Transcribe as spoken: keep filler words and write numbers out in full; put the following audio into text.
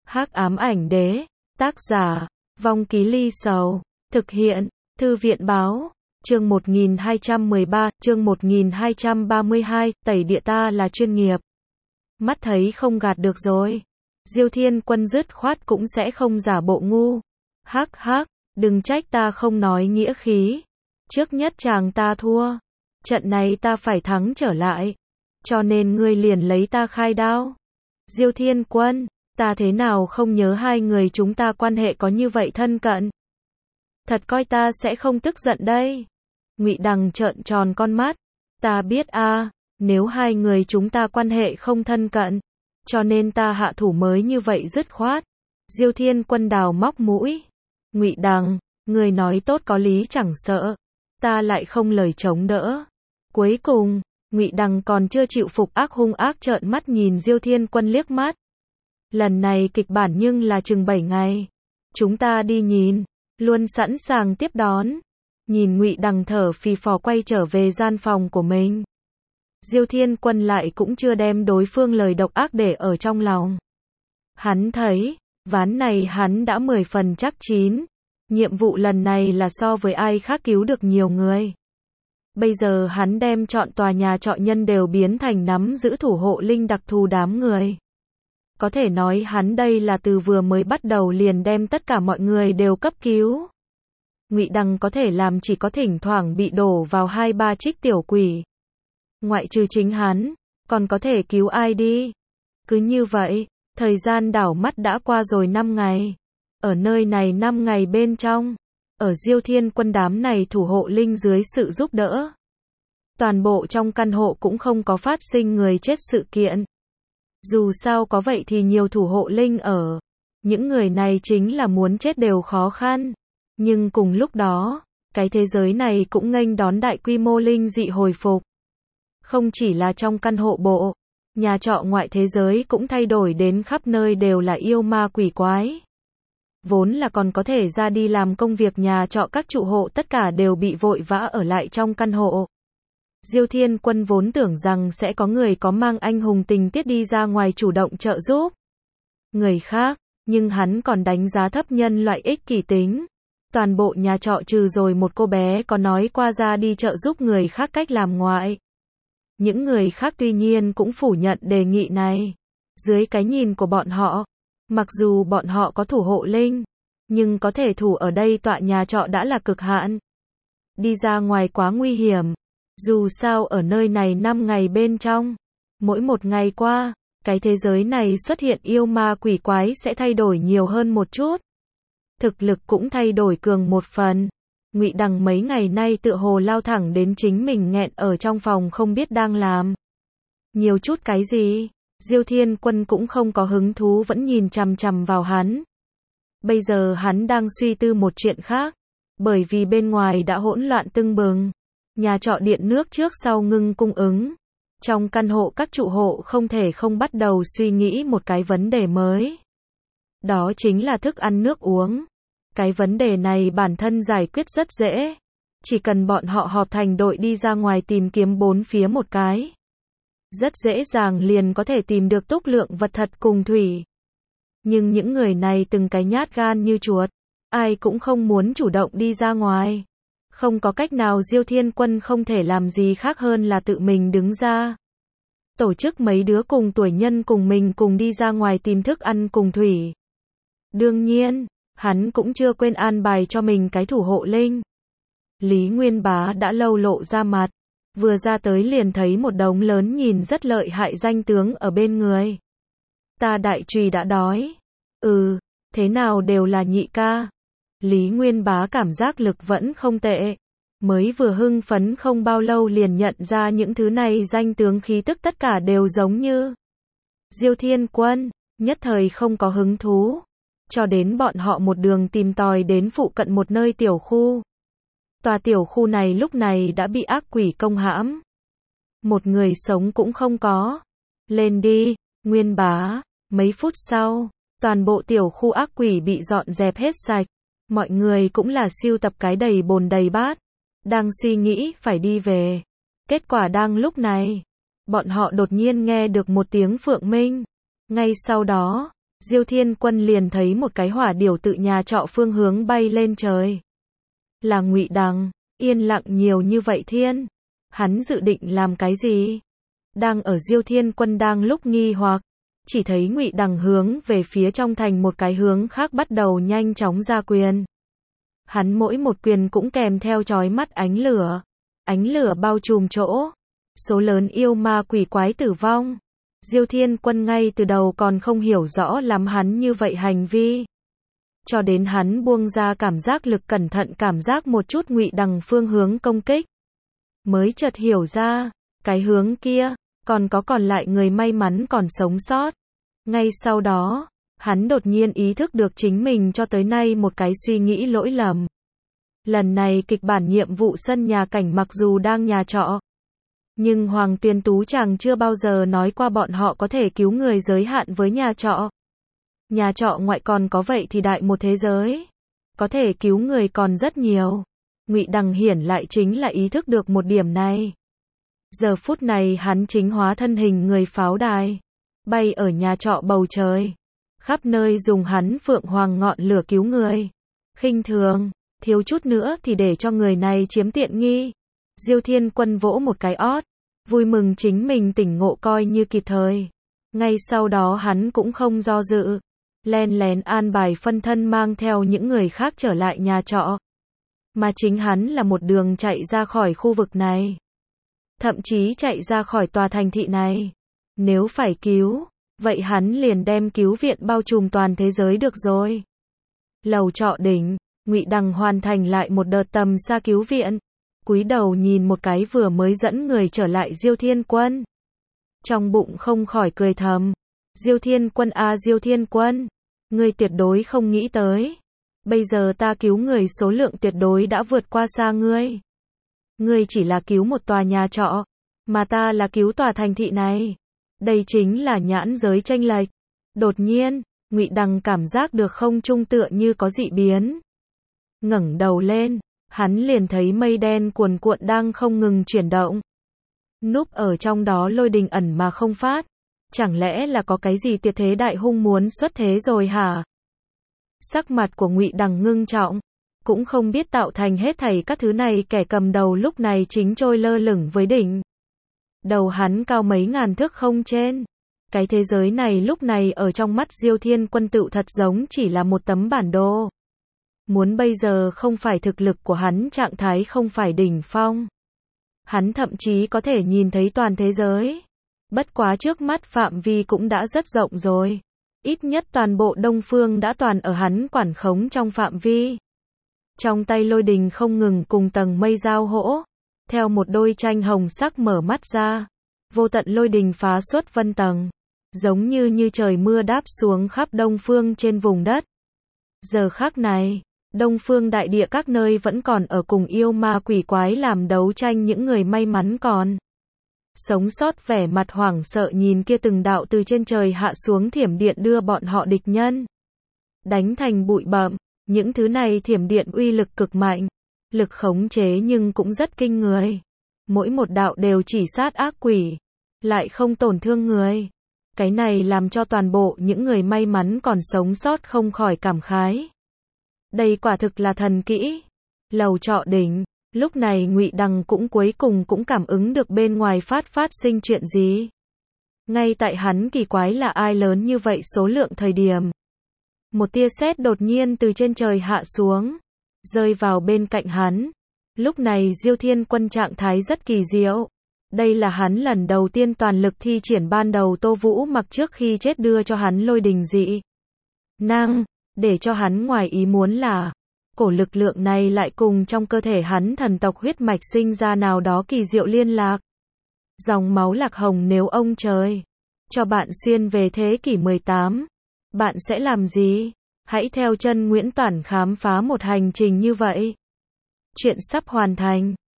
Hắc ám ảnh đế, tác giả, Vong Ký Ly Sầu, thực hiện, Thư viện báo, chương một nghìn hai trăm mười ba, chương một nghìn hai trăm ba mươi hai, tẩy địa ta là chuyên nghiệp. Mắt thấy không gạt được rồi. Diêu Thiên Quân dứt khoát cũng sẽ không giả bộ ngu. Hắc hắc, đừng trách ta không nói nghĩa khí. Trước nhất chàng ta thua. Trận này ta phải thắng trở lại. Cho nên ngươi liền lấy ta khai đao. Diêu Thiên Quân, ta thế nào không nhớ hai người chúng ta quan hệ có như vậy thân cận. Thật coi ta sẽ không tức giận đây. Ngụy Đằng trợn tròn con mắt. Ta biết a, nếu hai người chúng ta quan hệ không thân cận, cho nên ta hạ thủ mới như vậy dứt khoát. Diêu Thiên Quân đào móc mũi. Ngụy Đằng, người nói tốt có lý chẳng sợ. Ta lại không lời chống đỡ. Cuối cùng, Ngụy Đằng còn chưa chịu phục ác hung ác trợn mắt nhìn Diêu Thiên Quân liếc mắt. Lần này kịch bản nhưng là chừng bảy ngày. Chúng ta đi nhìn, luôn sẵn sàng tiếp đón. Nhìn Ngụy Đằng thở phì phò quay trở về gian phòng của mình. Diêu Thiên Quân lại cũng chưa đem đối phương lời độc ác để ở trong lòng. Hắn thấy, ván này hắn đã mười phần chắc chín. Nhiệm vụ lần này là so với ai khác cứu được nhiều người. Bây giờ hắn đem chọn tòa nhà trọ nhân đều biến thành nắm giữ thủ hộ linh đặc thù đám người. Có thể nói hắn đây là từ vừa mới bắt đầu liền đem tất cả mọi người đều cấp cứu. Ngụy Đằng có thể làm chỉ có thỉnh thoảng bị đổ vào hai ba trích tiểu quỷ. Ngoại trừ chính hắn, còn có thể cứu ai đi. Cứ như vậy, thời gian đảo mắt đã qua rồi năm ngày. Ở nơi này năm ngày bên trong, ở Diêu Thiên Quân đám này thủ hộ linh dưới sự giúp đỡ. Toàn bộ trong căn hộ cũng không có phát sinh người chết sự kiện. Dù sao có vậy thì nhiều thủ hộ linh ở. Những người này chính là muốn chết đều khó khăn. Nhưng cùng lúc đó, cái thế giới này cũng nghênh đón đại quy mô linh dị hồi phục. Không chỉ là trong căn hộ bộ, nhà trọ ngoại thế giới cũng thay đổi đến khắp nơi đều là yêu ma quỷ quái. Vốn là còn có thể ra đi làm công việc nhà trọ các trụ hộ tất cả đều bị vội vã ở lại trong căn hộ. Diêu Thiên Quân vốn tưởng rằng sẽ có người có mang anh hùng tình tiết đi ra ngoài chủ động trợ giúp người khác, nhưng hắn còn đánh giá thấp nhân loại ích kỷ tính. Toàn bộ nhà trọ trừ rồi một cô bé có nói qua ra đi trợ giúp người khác cách làm ngoại. Những người khác tuy nhiên cũng phủ nhận đề nghị này. Dưới cái nhìn của bọn họ, mặc dù bọn họ có thủ hộ linh, nhưng có thể thủ ở đây tọa nhà trọ đã là cực hạn. Đi ra ngoài quá nguy hiểm. Dù sao ở nơi này năm ngày bên trong, mỗi một ngày qua, cái thế giới này xuất hiện yêu ma quỷ quái sẽ thay đổi nhiều hơn một chút. Thực lực cũng thay đổi cường một phần. Ngụy Đằng mấy ngày nay tựa hồ lao thẳng đến chính mình nghẹn ở trong phòng không biết đang làm nhiều chút cái gì. Diêu Thiên Quân cũng không có hứng thú vẫn nhìn chằm chằm vào hắn. Bây giờ hắn đang suy tư một chuyện khác. Bởi vì bên ngoài đã hỗn loạn tưng bừng. Nhà trọ điện nước trước sau ngưng cung ứng. Trong căn hộ các trụ hộ không thể không bắt đầu suy nghĩ một cái vấn đề mới. Đó chính là thức ăn nước uống. Cái vấn đề này bản thân giải quyết rất dễ. Chỉ cần bọn họ họp thành đội đi ra ngoài tìm kiếm bốn phía một cái. Rất dễ dàng liền có thể tìm được túc lượng vật thật cùng thủy. Nhưng những người này từng cái nhát gan như chuột. Ai cũng không muốn chủ động đi ra ngoài. Không có cách nào Diêu Thiên Quân không thể làm gì khác hơn là tự mình đứng ra. Tổ chức mấy đứa cùng tuổi nhân cùng mình cùng đi ra ngoài tìm thức ăn cùng thủy. Đương nhiên, hắn cũng chưa quên an bài cho mình cái thủ hộ linh. Lý Nguyên Bá đã lâu lộ ra mặt. Vừa ra tới liền thấy một đống lớn nhìn rất lợi hại danh tướng ở bên người. Ta đại trùy đã đói. Ừ, thế nào đều là nhị ca. Lý Nguyên Bá cảm giác lực vẫn không tệ. Mới vừa hưng phấn không bao lâu liền nhận ra những thứ này danh tướng khí tức tất cả đều giống như Diêu Thiên Quân, nhất thời không có hứng thú. Cho đến bọn họ một đường tìm tòi đến phụ cận một nơi tiểu khu. Tòa tiểu khu này lúc này đã bị ác quỷ công hãm. Một người sống cũng không có. Lên đi, Nguyên Bá. Mấy phút sau, toàn bộ tiểu khu ác quỷ bị dọn dẹp hết sạch. Mọi người cũng là siêu tập cái đầy bồn đầy bát. Đang suy nghĩ phải đi về. Kết quả đang lúc này, bọn họ đột nhiên nghe được một tiếng phượng minh. Ngay sau đó, Diêu Thiên Quân liền thấy một cái hỏa điểu tự nhà trọ phương hướng bay lên trời. Là Ngụy Đằng, yên lặng nhiều như vậy thiên. Hắn dự định làm cái gì? Đang ở Diêu Thiên Quân đang lúc nghi hoặc, chỉ thấy Ngụy Đằng hướng về phía trong thành một cái hướng khác bắt đầu nhanh chóng ra quyền. Hắn mỗi một quyền cũng kèm theo chói mắt ánh lửa. Ánh lửa bao trùm chỗ. Số lớn yêu ma quỷ quái tử vong. Diêu Thiên Quân ngay từ đầu còn không hiểu rõ lắm hắn như vậy hành vi. Cho đến hắn buông ra cảm giác lực cẩn thận cảm giác một chút Ngụy Đằng phương hướng công kích. Mới chợt hiểu ra, cái hướng kia, còn có còn lại người may mắn còn sống sót. Ngay sau đó, hắn đột nhiên ý thức được chính mình cho tới nay một cái suy nghĩ lỗi lầm. Lần này kịch bản nhiệm vụ sân nhà cảnh mặc dù đang nhà trọ, nhưng Hoàng Tuyền Tú chàng chưa bao giờ nói qua bọn họ có thể cứu người giới hạn với nhà trọ. Nhà trọ ngoại còn có vậy thì đại một thế giới. Có thể cứu người còn rất nhiều. Ngụy Đằng hiển lại chính là ý thức được một điểm này. Giờ phút này hắn chính hóa thân hình người pháo đài. Bay ở nhà trọ bầu trời. Khắp nơi dùng hắn phượng hoàng ngọn lửa cứu người. Khinh thường, thiếu chút nữa thì để cho người này chiếm tiện nghi. Diêu Thiên Quân vỗ một cái ót. Vui mừng chính mình tỉnh ngộ coi như kịp thời. Ngay sau đó hắn cũng không do dự. Len lén an bài phân thân mang theo những người khác trở lại nhà trọ. Mà chính hắn là một đường chạy ra khỏi khu vực này. Thậm chí chạy ra khỏi tòa thành thị này. Nếu phải cứu, vậy hắn liền đem cứu viện bao trùm toàn thế giới được rồi. Lầu trọ đỉnh, Ngụy Đằng hoàn thành lại một đợt tầm xa cứu viện. Cúi đầu nhìn một cái vừa mới dẫn người trở lại Diêu Thiên Quân. Trong bụng không khỏi cười thầm. Diêu Thiên Quân a Diêu Thiên Quân, ngươi tuyệt đối không nghĩ tới. Bây giờ ta cứu người số lượng tuyệt đối đã vượt qua xa ngươi. Ngươi chỉ là cứu một tòa nhà trọ, mà ta là cứu tòa thành thị này. Đây chính là nhãn giới chênh lệch. Đột nhiên, Ngụy Đằng cảm giác được không trung tựa như có dị biến. Ngẩng đầu lên, hắn liền thấy mây đen cuồn cuộn đang không ngừng chuyển động. Núp ở trong đó lôi đình ẩn mà không phát. Chẳng lẽ là có cái gì tuyệt thế đại hung muốn xuất thế rồi hả? Sắc mặt của Ngụy Đằng ngưng trọng, cũng không biết tạo thành hết thảy các thứ này kẻ cầm đầu lúc này chính trôi lơ lửng với đỉnh. Đầu hắn cao mấy ngàn thước không trên. Cái thế giới này lúc này ở trong mắt Diêu Thiên Quân tựu thật giống chỉ là một tấm bản đồ. Muốn bây giờ không phải thực lực của hắn trạng thái không phải đỉnh phong. Hắn thậm chí có thể nhìn thấy toàn thế giới. Bất quá trước mắt phạm vi cũng đã rất rộng rồi. Ít nhất toàn bộ Đông Phương đã toàn ở hắn quản khống trong phạm vi. Trong tay lôi đình không ngừng cùng tầng mây giao hỗ. Theo một đôi tranh hồng sắc mở mắt ra. Vô tận lôi đình phá xuất vân tầng. Giống như như trời mưa đáp xuống khắp Đông Phương trên vùng đất. Giờ khắc này, Đông Phương đại địa các nơi vẫn còn ở cùng yêu ma quỷ quái làm đấu tranh những người may mắn còn sống sót vẻ mặt hoảng sợ nhìn kia từng đạo từ trên trời hạ xuống thiểm điện đưa bọn họ địch nhân đánh thành bụi bặm. Những thứ này thiểm điện uy lực cực mạnh, lực khống chế nhưng cũng rất kinh người. Mỗi một đạo đều chỉ sát ác quỷ, lại không tổn thương người. Cái này làm cho toàn bộ những người may mắn còn sống sót không khỏi cảm khái. Đây quả thực là thần kỹ. Lầu trọ đỉnh, lúc này Ngụy Đằng cũng cuối cùng cũng cảm ứng được bên ngoài phát phát sinh chuyện gì. Ngay tại hắn kỳ quái là ai lớn như vậy số lượng thời điểm. Một tia sét đột nhiên từ trên trời hạ xuống, rơi vào bên cạnh hắn. Lúc này Diêu Thiên Quân trạng thái rất kỳ diệu. Đây là hắn lần đầu tiên toàn lực thi triển ban đầu Tô Vũ mặc trước khi chết đưa cho hắn lôi đình dị năng, để cho hắn ngoài ý muốn là cổ lực lượng này lại cùng trong cơ thể hắn thần tộc huyết mạch sinh ra nào đó kỳ diệu liên lạc. Dòng máu lạc hồng nếu ông trời cho bạn xuyên về thế kỷ mười tám, bạn sẽ làm gì? Hãy theo chân Nguyễn Toản khám phá một hành trình như vậy. Chuyện sắp hoàn thành.